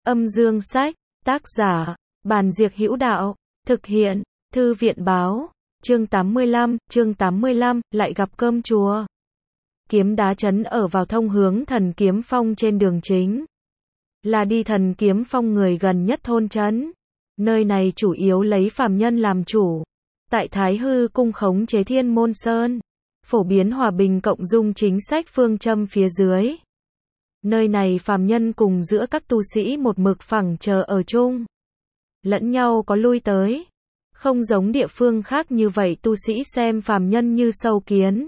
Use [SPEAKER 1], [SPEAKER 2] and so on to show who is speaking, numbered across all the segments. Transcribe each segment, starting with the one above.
[SPEAKER 1] Âm dương sách, tác giả, Bàn Diệc Hữu Đạo, thực hiện, Thư viện báo, chương 85, lại gặp cơm chùa. Kiếm Đá trấn ở vào thông hướng Thần Kiếm Phong trên đường chính. Là đi Thần Kiếm Phong người gần nhất thôn trấn. Nơi này chủ yếu lấy phàm nhân làm chủ. Tại Thái Hư cung khống chế Thiên Môn Sơn. Phổ biến hòa bình cộng dung chính sách phương châm phía dưới. Nơi này phàm nhân cùng giữa các tu sĩ một mực phẳng chờ ở chung. Lẫn nhau có lui tới. Không giống địa phương khác như vậy tu sĩ xem phàm nhân như sâu kiến.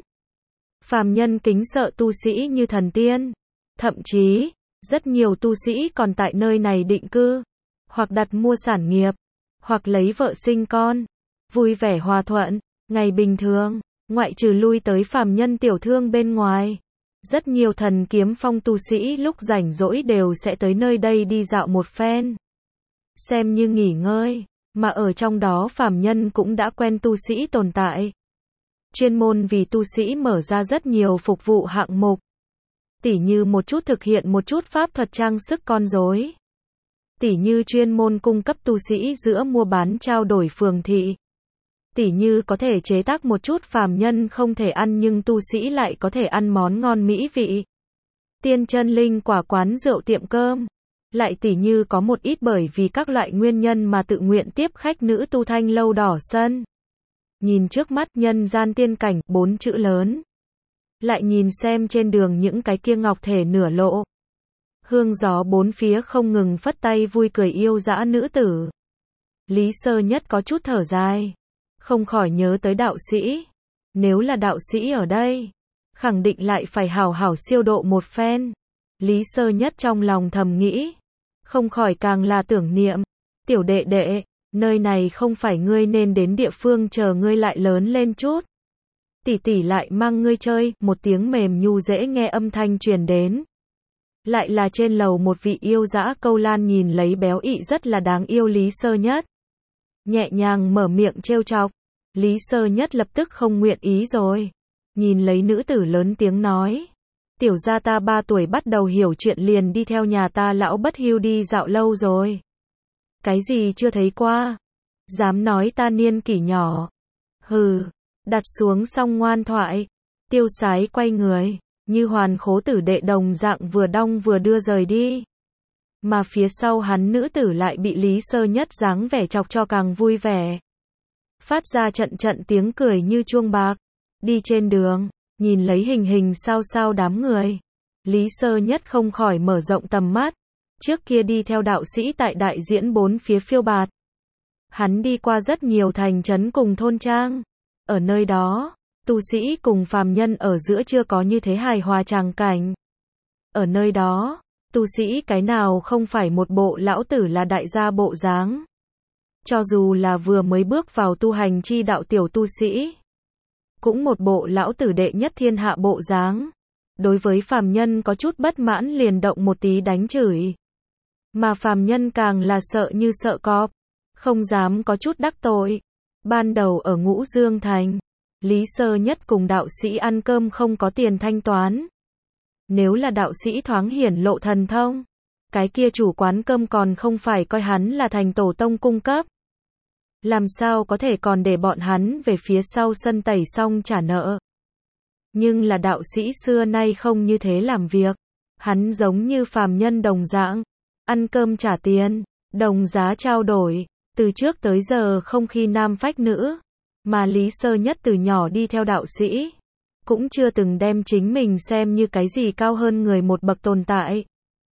[SPEAKER 1] Phàm nhân kính sợ tu sĩ như thần tiên. Thậm chí, rất nhiều tu sĩ còn tại nơi này định cư. Hoặc đặt mua sản nghiệp. Hoặc lấy vợ sinh con. Vui vẻ hòa thuận. Ngày bình thường, ngoại trừ lui tới phàm nhân tiểu thương bên ngoài. Rất nhiều Thần Kiếm Phong tu sĩ lúc rảnh rỗi đều sẽ tới nơi đây đi dạo một phen. Xem như nghỉ ngơi, mà ở trong đó phàm nhân cũng đã quen tu sĩ tồn tại. Chuyên môn vì tu sĩ mở ra rất nhiều phục vụ hạng mục. Tỉ như một chút thực hiện một chút pháp thuật trang sức con rối. Tỉ như chuyên môn cung cấp tu sĩ giữa mua bán trao đổi phường thị. Tỉ như có thể chế tác một chút phàm nhân không thể ăn nhưng tu sĩ lại có thể ăn món ngon mỹ vị. Tiên chân linh quả quán rượu tiệm cơm. Lại tỉ như có một ít bởi vì các loại nguyên nhân mà tự nguyện tiếp khách nữ tu thanh lâu đỏ sân. Nhìn trước mắt nhân gian tiên cảnh, 4 chữ lớn. Lại nhìn xem trên đường những cái kia ngọc thể nửa lộ. Hương gió bốn phía không ngừng phất tay vui cười yêu dã nữ tử. Lý Sơ Nhất có chút thở dài. Không khỏi nhớ tới đạo sĩ. Nếu là đạo sĩ ở đây, khẳng định lại phải hảo hảo siêu độ một phen. Lý Sơ Nhất trong lòng thầm nghĩ. Không khỏi càng là tưởng niệm. Tiểu đệ đệ, nơi này không phải ngươi nên đến địa phương chờ ngươi lại lớn lên chút. Tỷ tỷ lại mang ngươi chơi, một tiếng mềm nhu dễ nghe âm thanh truyền đến. Lại là trên lầu một vị yêu dã câu lan nhìn lấy béo ị rất là đáng yêu Lý Sơ Nhất. Nhẹ nhàng mở miệng trêu chọc. Lý Sơ Nhất lập tức không nguyện ý rồi. Nhìn lấy nữ tử lớn tiếng nói. Tiểu gia ta 3 tuổi bắt đầu hiểu chuyện liền đi theo nhà ta lão bất hưu đi dạo lâu rồi. Cái gì chưa thấy qua? Dám nói ta niên kỷ nhỏ. Hừ, đặt xuống xong ngoan thoại. Tiêu Sái quay người, như hoàn khố tử đệ đồng dạng vừa đong vừa đưa rời đi. Mà phía sau hắn nữ tử lại bị Lý Sơ Nhất dáng vẻ chọc cho càng vui vẻ. Phát ra trận trận tiếng cười như chuông bạc. Đi trên đường, nhìn lấy hình hình sao sao đám người. Lý Sơ Nhất không khỏi mở rộng tầm mắt. Trước kia đi theo đạo sĩ tại đại diễn bốn phía phiêu bạt. Hắn đi qua rất nhiều thành trấn cùng thôn trang. Ở nơi đó, tu sĩ cùng phàm nhân ở giữa chưa có như thế hài hòa tràng cảnh. Ở nơi đó, tu sĩ cái nào không phải một bộ lão tử là đại gia bộ dáng. Cho dù là vừa mới bước vào tu hành chi đạo tiểu tu sĩ, cũng một bộ lão tử đệ nhất thiên hạ bộ dáng. Đối với phàm nhân có chút bất mãn liền động một tí đánh chửi. Mà phàm nhân càng là sợ như sợ cọp, không dám có chút đắc tội. Ban đầu ở Ngũ Dương Thành, Lý Sơ Nhất cùng đạo sĩ ăn cơm không có tiền thanh toán. Nếu là đạo sĩ thoáng hiển lộ thần thông, cái kia chủ quán cơm còn không phải coi hắn là thành tổ tông cung cấp. Làm sao có thể còn để bọn hắn về phía sau sân tẩy xong trả nợ. Nhưng là đạo sĩ xưa nay không như thế làm việc. Hắn giống như phàm nhân đồng dạng. Ăn cơm trả tiền, đồng giá trao đổi. Từ trước tới giờ không khi nam phách nữ. Mà Lý Sơ Nhất từ nhỏ đi theo đạo sĩ. Cũng chưa từng đem chính mình xem như cái gì cao hơn người một bậc tồn tại.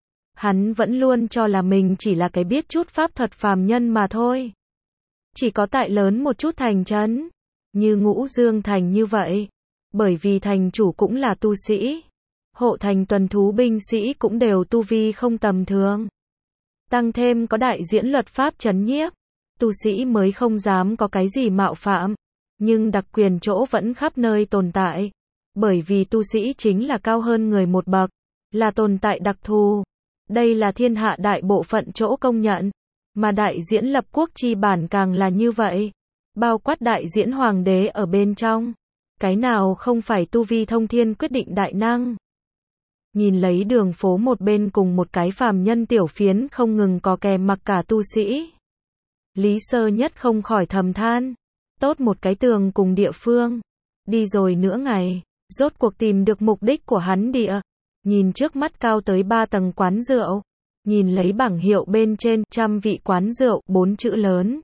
[SPEAKER 1] Hắn vẫn luôn cho là mình chỉ là cái biết chút pháp thuật phàm nhân mà thôi. Chỉ có tại lớn một chút thành trấn, như Ngũ Dương Thành như vậy. Bởi vì thành chủ cũng là tu sĩ. Hộ thành tuần thú binh sĩ cũng đều tu vi không tầm thường. Tăng thêm có đại diễn luật pháp trấn nhiếp. Tu sĩ mới không dám có cái gì mạo phạm. Nhưng đặc quyền chỗ vẫn khắp nơi tồn tại. Bởi vì tu sĩ chính là cao hơn người một bậc. Là tồn tại đặc thù. Đây là thiên hạ đại bộ phận chỗ công nhận. Mà đại diễn lập quốc chi bản càng là như vậy. Bao quát đại diễn hoàng đế ở bên trong. Cái nào không phải tu vi thông thiên quyết định đại năng. nhìn lấy đường phố một bên cùng một cái phàm nhân tiểu phiến không ngừng có kè mặc cả tu sĩ. Lý Sơ Nhất không khỏi thầm than, tốt một cái tường cùng địa phương. Đi rồi nửa ngày, rốt cuộc tìm được mục đích của hắn địa. Nhìn trước mắt cao tới 3 tầng quán rượu, nhìn lấy bảng hiệu bên trên, 100 vị quán rượu, 4 chữ lớn.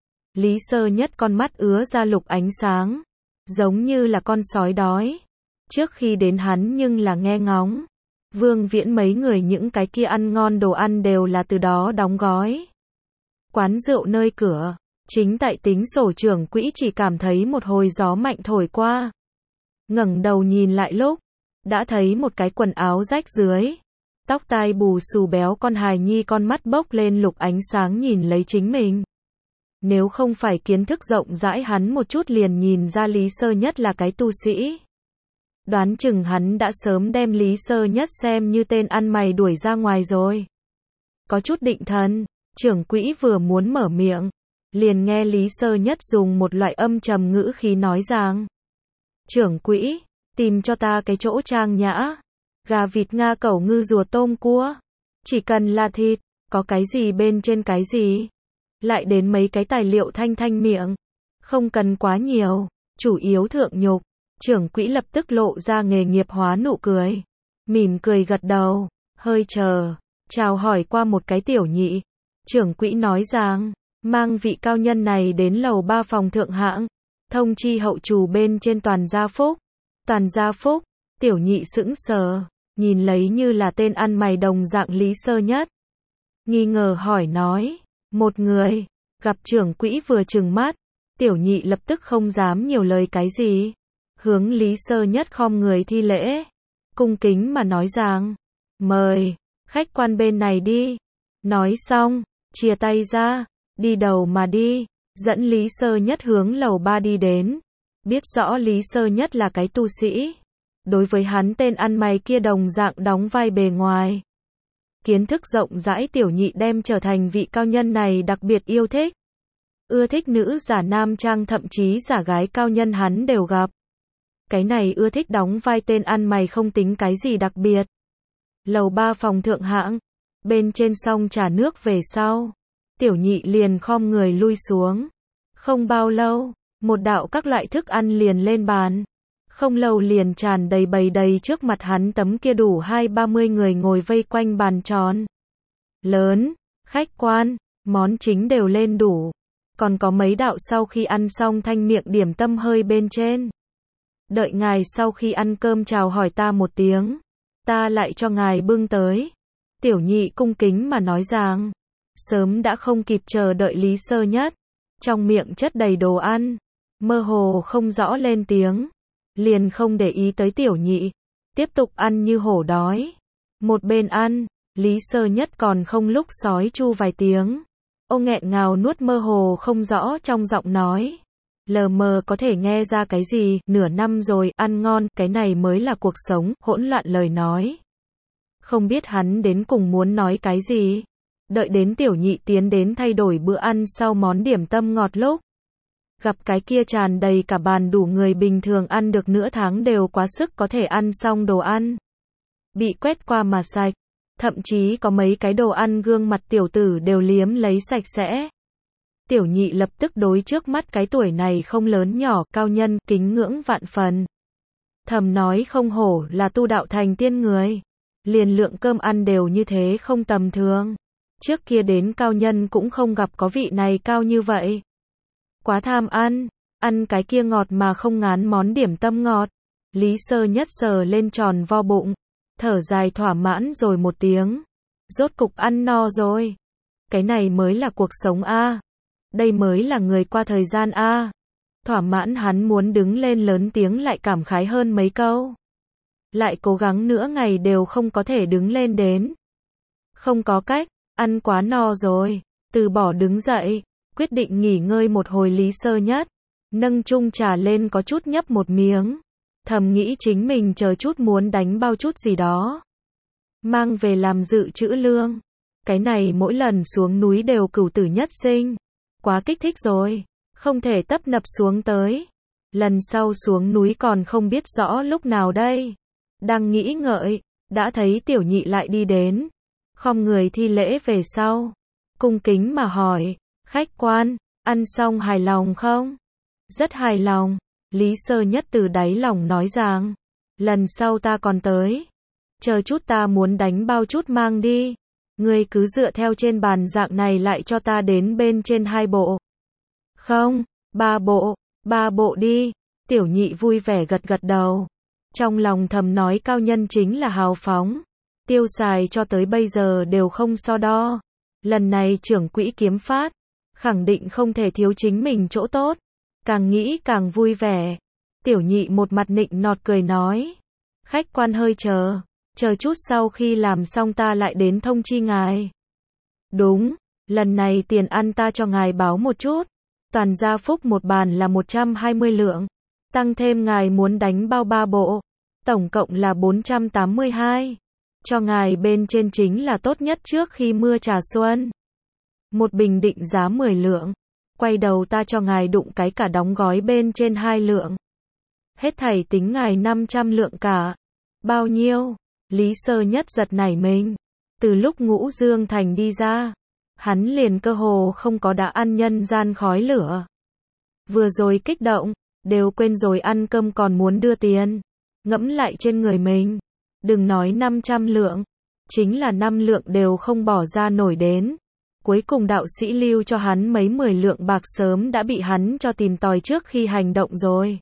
[SPEAKER 1] Lý Sơ Nhất con mắt ứa ra lục ánh sáng, giống như là con sói đói. Trước khi đến hắn nhưng là nghe ngóng. Vương Viễn mấy người những cái kia ăn ngon đồ ăn đều là từ đó đóng gói. Quán rượu nơi cửa, chính tại tính sổ trưởng quỹ chỉ cảm thấy một hồi gió mạnh thổi qua. Ngẩng đầu nhìn lại lúc, đã thấy một cái quần áo rách dưới. Tóc tai bù xù béo con hài nhi con mắt bốc lên lục ánh sáng nhìn lấy chính mình. Nếu không phải kiến thức rộng rãi hắn một chút liền nhìn ra Lý Sơ Nhất là cái tu sĩ. Đoán chừng hắn đã sớm đem Lý Sơ Nhất xem như tên ăn mày đuổi ra ngoài rồi. Có chút định thần, trưởng quỹ vừa muốn mở miệng, liền nghe Lý Sơ Nhất dùng một loại âm trầm ngữ khí nói rằng: trưởng quỹ, tìm cho ta cái chỗ trang nhã, gà vịt nga cẩu ngư rùa tôm cua, chỉ cần là thịt, có cái gì bên trên cái gì. Lại đến mấy cái tài liệu thanh thanh miệng, không cần quá nhiều, chủ yếu thượng nhục. Trưởng quỹ lập tức lộ ra nghề nghiệp hóa nụ cười, mỉm cười gật đầu, hơi chào hỏi qua một cái tiểu nhị. Trưởng quỹ nói rằng, mang vị cao nhân này đến lầu 3 phòng thượng hạng, thông chi hậu trù bên trên Toàn Gia Phúc. Toàn Gia Phúc, tiểu nhị sững sờ, nhìn lấy như là tên ăn mày đồng dạng Lý Sơ Nhất. Nghi ngờ hỏi nói, một người, gặp trưởng quỹ vừa trừng mắt, tiểu nhị lập tức không dám nhiều lời cái gì. Hướng Lý Sơ Nhất khom người thi lễ, cung kính mà nói rằng, mời, khách quan bên này đi. Nói xong, chia tay ra, đi đầu mà đi, dẫn Lý Sơ Nhất hướng lầu 3 đi đến. Biết rõ Lý Sơ Nhất là cái tu sĩ. Đối với hắn tên ăn mày kia đồng dạng đóng vai bề ngoài. Kiến thức rộng rãi tiểu nhị đem trở thành vị cao nhân này đặc biệt yêu thích. Ưa thích nữ giả nam trang thậm chí giả gái cao nhân hắn đều gặp. Cái này ưa thích đóng vai tên ăn mày không tính cái gì đặc biệt. Lầu 3 phòng thượng hạng, bên trên xong trà nước về sau, tiểu nhị liền khom người lui xuống. Không bao lâu, một đạo các loại thức ăn liền lên bàn. Không lâu liền tràn đầy bày đầy trước mặt hắn tấm kia đủ 20-30 người ngồi vây quanh bàn tròn. Lớn, khách quan, món chính đều lên đủ. Còn có mấy đạo sau khi ăn xong thanh miệng điểm tâm hơi bên trên. Đợi ngài sau khi ăn cơm chào hỏi ta một tiếng, ta lại cho ngài bưng tới. Tiểu nhị cung kính mà nói rằng, sớm đã không kịp chờ đợi Lý Sơ Nhất. Trong miệng chất đầy đồ ăn, mơ hồ không rõ lên tiếng. Liền không để ý tới tiểu nhị, tiếp tục ăn như hổ đói. Một bên ăn, Lý Sơ Nhất còn không lúc sói chu vài tiếng. Ông nghẹn ngào nuốt mơ hồ không rõ trong giọng nói. Lờ mờ có thể nghe ra cái gì, nửa năm rồi, ăn ngon, cái này mới là cuộc sống, hỗn loạn lời nói. Không biết hắn đến cùng muốn nói cái gì. Đợi đến tiểu nhị tiến đến thay đổi bữa ăn sau món điểm tâm ngọt lúc. Gặp cái kia tràn đầy cả bàn đủ người bình thường ăn được nửa tháng đều quá sức có thể ăn xong đồ ăn. Bị quét qua mà sạch. Thậm chí có mấy cái đồ ăn gương mặt tiểu tử đều liếm lấy sạch sẽ. Tiểu nhị lập tức đối trước mắt cái tuổi này không lớn nhỏ cao nhân kính ngưỡng vạn phần. Thầm nói không hổ là tu đạo thành tiên người. Liền lượng cơm ăn đều như thế không tầm thường. Trước kia đến cao nhân cũng không gặp có vị này cao như vậy. Quá tham ăn cái kia ngọt mà không ngán món điểm tâm ngọt. Lý Sơ Nhất sờ lên tròn vo bụng, thở dài thỏa mãn rồi một tiếng. Rốt cục ăn no rồi. Cái này mới là cuộc sống a. Đây mới là người qua thời gian a. Thỏa mãn hắn muốn đứng lên lớn tiếng lại cảm khái hơn mấy câu. Lại cố gắng nữa ngày đều không có thể đứng lên đến. Không có cách, ăn quá no rồi, từ bỏ đứng dậy. Quyết định nghỉ ngơi một hồi Lý Sơ Nhất, nâng chung trà lên có chút nhấp một miếng, thầm nghĩ chính mình chờ chút muốn đánh bao chút gì đó, mang về làm dự trữ lương. Cái này mỗi lần xuống núi đều cửu tử nhất sinh, quá kích thích rồi, không thể tấp nập xuống tới. Lần sau xuống núi còn không biết rõ lúc nào đây. Đang nghĩ ngợi, đã thấy Tiểu Nhị lại đi đến, khom người thi lễ về sau, cung kính mà hỏi, khách quan, ăn xong hài lòng không? Rất hài lòng, Lý Sơ Nhất từ đáy lòng nói rằng, lần sau ta còn tới, chờ chút ta muốn đánh bao chút mang đi, ngươi cứ dựa theo trên bàn dạng này lại cho ta đến bên trên 2 bộ. Không, 3 bộ đi, Tiểu Nhị vui vẻ gật gật đầu, trong lòng thầm nói cao nhân chính là hào phóng, tiêu xài cho tới bây giờ đều không so đo, lần này trưởng quỹ kiếm phát, khẳng định không thể thiếu chính mình chỗ tốt, càng nghĩ càng vui vẻ. Tiểu Nhị một mặt nịnh nọt cười nói, khách quan hơi chờ chút sau khi làm xong ta lại đến thông chi ngài. Đúng, lần này tiền ăn ta cho ngài báo một chút, toàn gia phúc một bàn là 120 lượng, tăng thêm ngài muốn đánh bao 3 bộ, tổng cộng là 482. Cho ngài bên trên chính là tốt nhất trước khi mưa trà xuân. Một bình định giá 10 lượng, quay đầu ta cho ngài đụng cái cả đóng gói bên trên 2 lượng. Hết thảy tính ngài 500 lượng cả. Bao nhiêu? Lý Sơ Nhất giật nảy mình. Từ lúc Ngũ Dương Thành đi ra, hắn liền cơ hồ không có đã ăn nhân gian khói lửa. Vừa rồi kích động, đều quên rồi ăn cơm còn muốn đưa tiền. Ngẫm lại trên người mình, đừng nói 500 lượng, chính là 5 lượng đều không bỏ ra nổi đến. Cuối cùng đạo sĩ lưu cho hắn mấy 10 lượng bạc sớm đã bị hắn cho tìm tòi trước khi hành động rồi.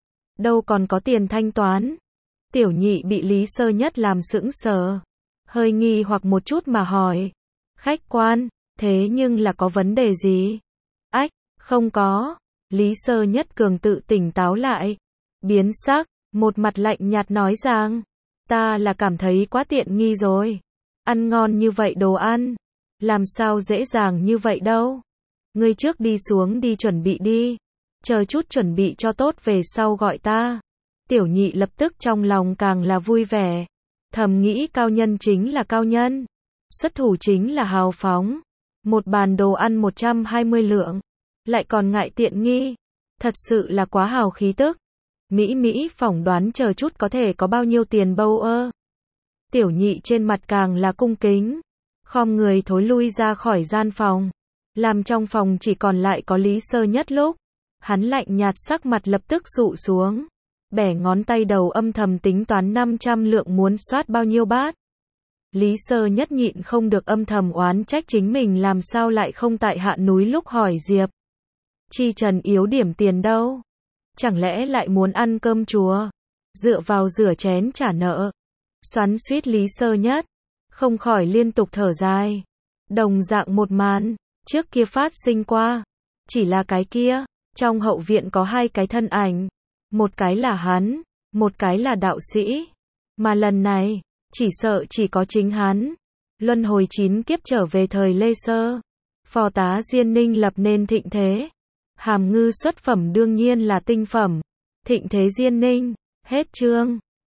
[SPEAKER 1] Đâu còn có tiền thanh toán. Tiểu Nhị bị Lý Sơ Nhất làm sững sờ, hơi nghi hoặc một chút mà hỏi, khách quan, thế nhưng là có vấn đề gì? Ách, không có. Lý Sơ Nhất cường tự tỉnh táo lại, biến sắc, một mặt lạnh nhạt nói rằng, ta là cảm thấy quá tiện nghi rồi. Ăn ngon như vậy đồ ăn, làm sao dễ dàng như vậy đâu. Ngươi trước đi xuống đi chuẩn bị đi, chờ chút chuẩn bị cho tốt về sau gọi ta. Tiểu Nhị lập tức trong lòng càng là vui vẻ, thầm nghĩ cao nhân chính là cao nhân, xuất thủ chính là hào phóng. Một bàn đồ ăn 120 lượng, lại còn ngại tiện nghi, thật sự là quá hào khí tức. Mỹ phỏng đoán chờ chút có thể có bao nhiêu tiền bâu ơ. Tiểu Nhị trên mặt càng là cung kính, khom người thối lui ra khỏi gian phòng, làm trong phòng chỉ còn lại có Lý Sơ Nhất lúc. Hắn lạnh nhạt sắc mặt lập tức dụ xuống, bẻ ngón tay đầu âm thầm tính toán 500 lượng muốn soát bao nhiêu bát. Lý Sơ Nhất nhịn không được âm thầm oán trách chính mình làm sao lại không tại Hạ Núi lúc hỏi Diệp Chi Trần yếu điểm tiền đâu. Chẳng lẽ lại muốn ăn cơm chùa, dựa vào rửa chén trả nợ. Xoắn xuýt Lý Sơ Nhất, không khỏi liên tục thở dài. Đồng dạng một màn, trước kia phát sinh qua, chỉ là cái kia, trong hậu viện có 2 cái thân ảnh, một cái là hắn, một cái là đạo sĩ. Mà lần này, chỉ sợ chỉ có chính hắn. Luân hồi 9 kiếp trở về thời Lê Sơ, phò tá Diên Ninh lập nên thịnh thế. Hàm ngư xuất phẩm đương nhiên là tinh phẩm. Thịnh thế Diên Ninh, hết chương.